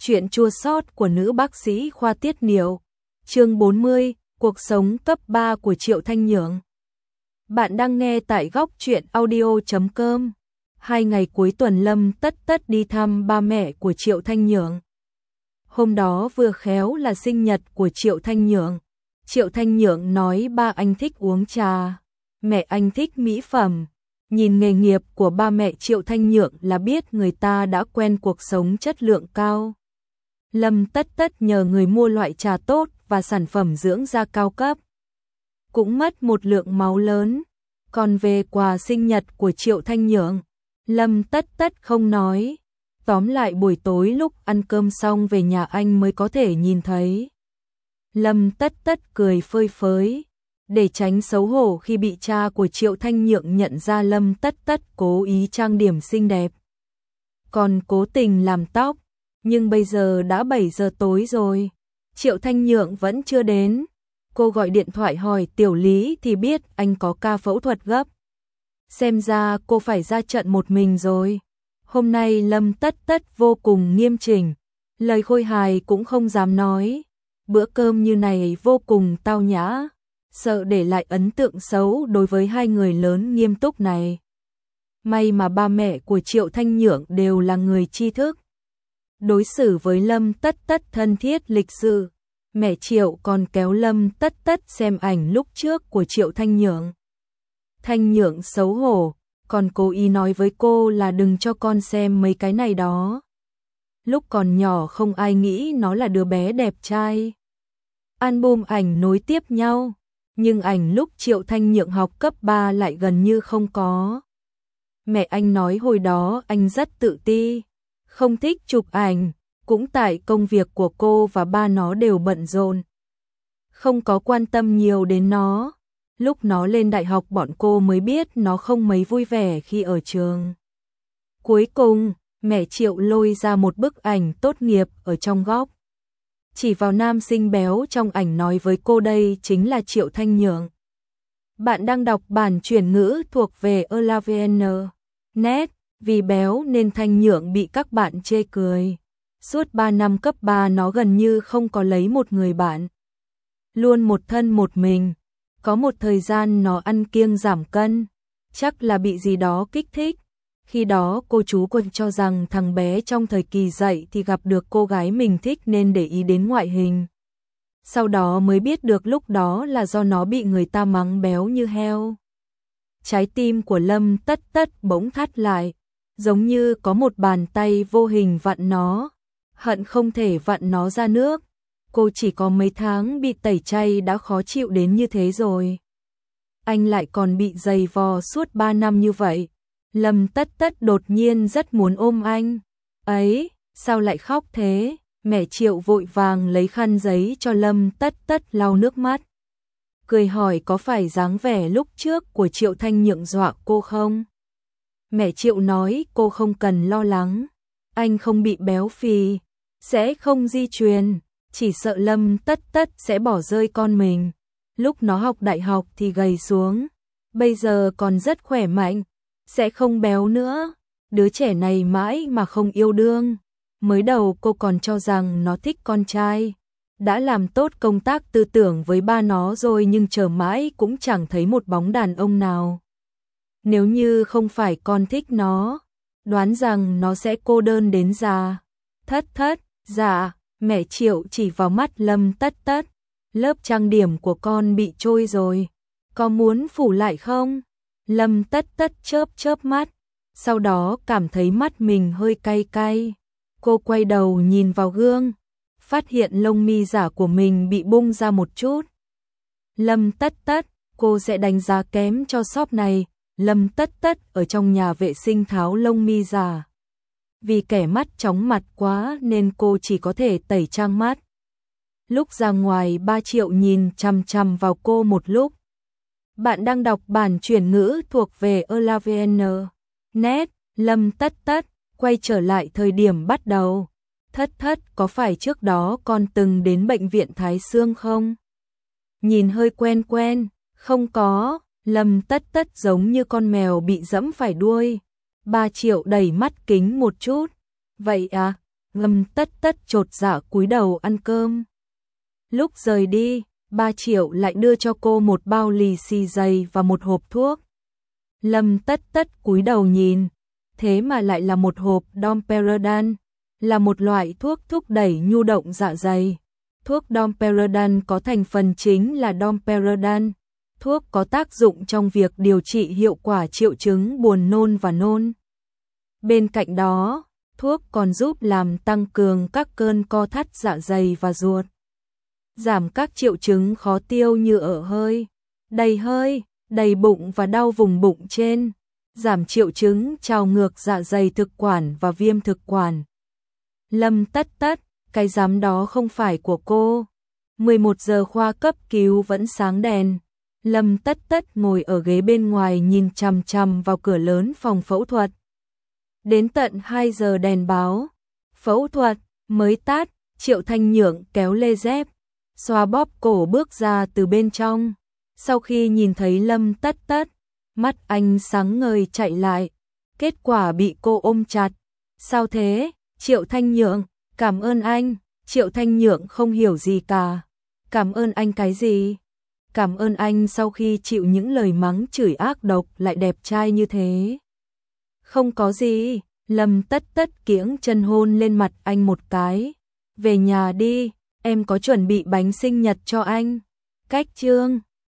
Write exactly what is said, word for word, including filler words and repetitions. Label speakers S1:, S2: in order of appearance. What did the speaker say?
S1: Chuyện chua xót của nữ bác sĩ khoa tiết niệu. Chương bốn mươi, cuộc sống cấp ba của Triệu Thanh Nhượng. Bạn đang nghe tại góc truyện audio chấm com. Hai ngày cuối tuần Lâm tất tất đi thăm ba mẹ của Triệu Thanh Nhượng. Hôm đó vừa khéo là sinh nhật của Triệu Thanh Nhượng. Triệu Thanh Nhượng nói ba anh thích uống trà, mẹ anh thích mỹ phẩm. Nhìn nghề nghiệp của ba mẹ Triệu Thanh Nhượng là biết người ta đã quen cuộc sống chất lượng cao. Lâm tất tất nhờ người mua loại trà tốt và sản phẩm dưỡng da cao cấp. Cũng mất một lượng máu lớn. Còn về quà sinh nhật của Triệu Thanh Nhượng, Lâm tất tất không nói. Tóm lại buổi tối lúc ăn cơm xong về nhà anh mới có thể nhìn thấy. Lâm tất tất cười phơi phới. Để tránh xấu hổ khi bị cha của Triệu Thanh Nhượng nhận ra, Lâm tất tất cố ý trang điểm xinh đẹp. Còn cố tình làm tóc. Nhưng bây giờ đã bảy giờ tối rồi. Triệu Thanh Nhượng vẫn chưa đến. Cô gọi điện thoại hỏi Tiểu Lý thì biết anh có ca phẫu thuật gấp. Xem ra cô phải ra trận một mình rồi. Hôm nay Lâm tất tất vô cùng nghiêm chỉnh. Lời khôi hài cũng không dám nói. Bữa cơm như này vô cùng tao nhã. Sợ để lại ấn tượng xấu đối với hai người lớn nghiêm túc này. May mà ba mẹ của Triệu Thanh Nhượng đều là người tri thức. Đối xử với Lâm tất tất thân thiết lịch sự. Mẹ Triệu còn kéo Lâm tất tất xem ảnh lúc trước của Triệu Thanh Nhượng. Thanh Nhượng xấu hổ, còn cố ý nói với cô là đừng cho con xem mấy cái này đó. Lúc còn nhỏ không ai nghĩ nó là đứa bé đẹp trai. Album ảnh nối tiếp nhau, nhưng ảnh lúc Triệu Thanh Nhượng học cấp ba lại gần như không có. Mẹ anh nói hồi đó anh rất tự ti, không thích chụp ảnh, cũng tại công việc của cô và ba nó đều bận rộn. Không có quan tâm nhiều đến nó. Lúc nó lên đại học bọn cô mới biết nó không mấy vui vẻ khi ở trường. Cuối cùng, mẹ Triệu lôi ra một bức ảnh tốt nghiệp ở trong góc. Chỉ vào nam sinh béo trong ảnh nói với cô đây chính là Triệu Thanh Nhượng. Bạn đang đọc bản chuyển ngữ thuộc về Elavn chấm net. Vì béo nên Thanh Nhượng bị các bạn chê cười. Suốt ba năm cấp ba nó gần như không có lấy một người bạn. Luôn một thân một mình. Có một thời gian nó ăn kiêng giảm cân. Chắc là bị gì đó kích thích. Khi đó cô chú còn cho rằng thằng bé trong thời kỳ dậy thì gặp được cô gái mình thích nên để ý đến ngoại hình. Sau đó mới biết được lúc đó là do nó bị người ta mắng béo như heo. Trái tim của Lâm tất tất bỗng thắt lại. Giống như có một bàn tay vô hình vặn nó, hận không thể vặn nó ra nước. Cô chỉ có mấy tháng bị tẩy chay đã khó chịu đến như thế rồi. Anh lại còn bị giày vò suốt ba năm như vậy. Lâm tất tất đột nhiên rất muốn ôm anh. Ấy, sao lại khóc thế? Mẹ Triệu vội vàng lấy khăn giấy cho Lâm tất tất lau nước mắt. Cười hỏi có phải dáng vẻ lúc trước của Triệu Thanh Nhượng dọa cô không? Mẹ Triệu nói cô không cần lo lắng, anh không bị béo phì, sẽ không di truyền, chỉ sợ Lâm tất tất sẽ bỏ rơi con mình. Lúc nó học đại học thì gầy xuống, bây giờ còn rất khỏe mạnh, sẽ không béo nữa. Đứa trẻ này mãi mà không yêu đương. Mới đầu cô còn cho rằng nó thích con trai, đã làm tốt công tác tư tưởng với ba nó rồi nhưng chờ mãi cũng chẳng thấy một bóng đàn ông nào. Nếu như không phải con thích nó, đoán rằng nó sẽ cô đơn đến già. Thất thất, dạ, mẹ Triệu chỉ vào mắt Lâm tất tất. Lớp trang điểm của con bị trôi rồi, có muốn phủ lại không? Lâm tất tất chớp chớp mắt, sau đó cảm thấy mắt mình hơi cay cay. Cô quay đầu nhìn vào gương, phát hiện lông mi giả của mình bị bung ra một chút. Lâm tất tất, cô sẽ đánh giá kém cho shop này. Lâm tất tất ở trong nhà vệ sinh tháo lông mi giả. Vì kẻ mắt chóng mặt quá nên cô chỉ có thể tẩy trang mắt. Lúc ra ngoài ba Triệu nhìn chằm chằm vào cô một lúc. Bạn đang đọc bản chuyển ngữ thuộc về Elavn chấm net. Lâm tất tất quay trở lại thời điểm bắt đầu. Thất thất, có phải trước đó con từng đến bệnh viện Thái Xương không? Nhìn hơi quen quen. Không có. Lâm tất tất giống như con mèo bị dẫm phải đuôi. Ba Triệu đẩy mắt kính một chút. Vậy à, Lâm Tất Tất chột dạ cúi đầu ăn cơm. Lúc rời đi, ba Triệu lại đưa cho cô một bao lì xì dày và một hộp thuốc. Lâm Tất Tất cúi đầu nhìn, thế mà lại là một hộp Domperidone, là một loại thuốc thúc đẩy nhu động dạ dày. Thuốc Domperidone có thành phần chính là Domperidone. Thuốc có tác dụng trong việc điều trị hiệu quả triệu chứng buồn nôn và nôn. Bên cạnh đó, thuốc còn giúp làm tăng cường các cơn co thắt dạ dày và ruột, giảm các triệu chứng khó tiêu như ợ hơi, đầy hơi, đầy bụng và đau vùng bụng trên, giảm triệu chứng trào ngược dạ dày thực quản và viêm thực quản. Lâm Tất Tất, cái giám đó không phải của cô. mười một giờ khoa cấp cứu vẫn sáng đèn. Lâm Tất Tất ngồi ở ghế bên ngoài nhìn chằm chằm vào cửa lớn phòng phẫu thuật. Đến tận hai giờ đèn báo phẫu thuật mới tắt, Triệu Thanh Nhượng kéo lê dép, xoa bóp cổ bước ra từ bên trong. Sau khi nhìn thấy Lâm Tất Tất, mắt anh sáng ngời chạy lại, kết quả bị cô ôm chặt. Sao thế? Triệu Thanh Nhượng, cảm ơn anh. Triệu Thanh Nhượng không hiểu gì cả. Cảm ơn anh cái gì? Cảm ơn anh sau khi chịu những lời mắng chửi ác độc lại đẹp trai như thế. Không có gì. Lâm Tất Tất kiễng chân hôn lên mặt anh một cái. Về nhà đi, em có chuẩn bị bánh sinh nhật cho anh. Cách chương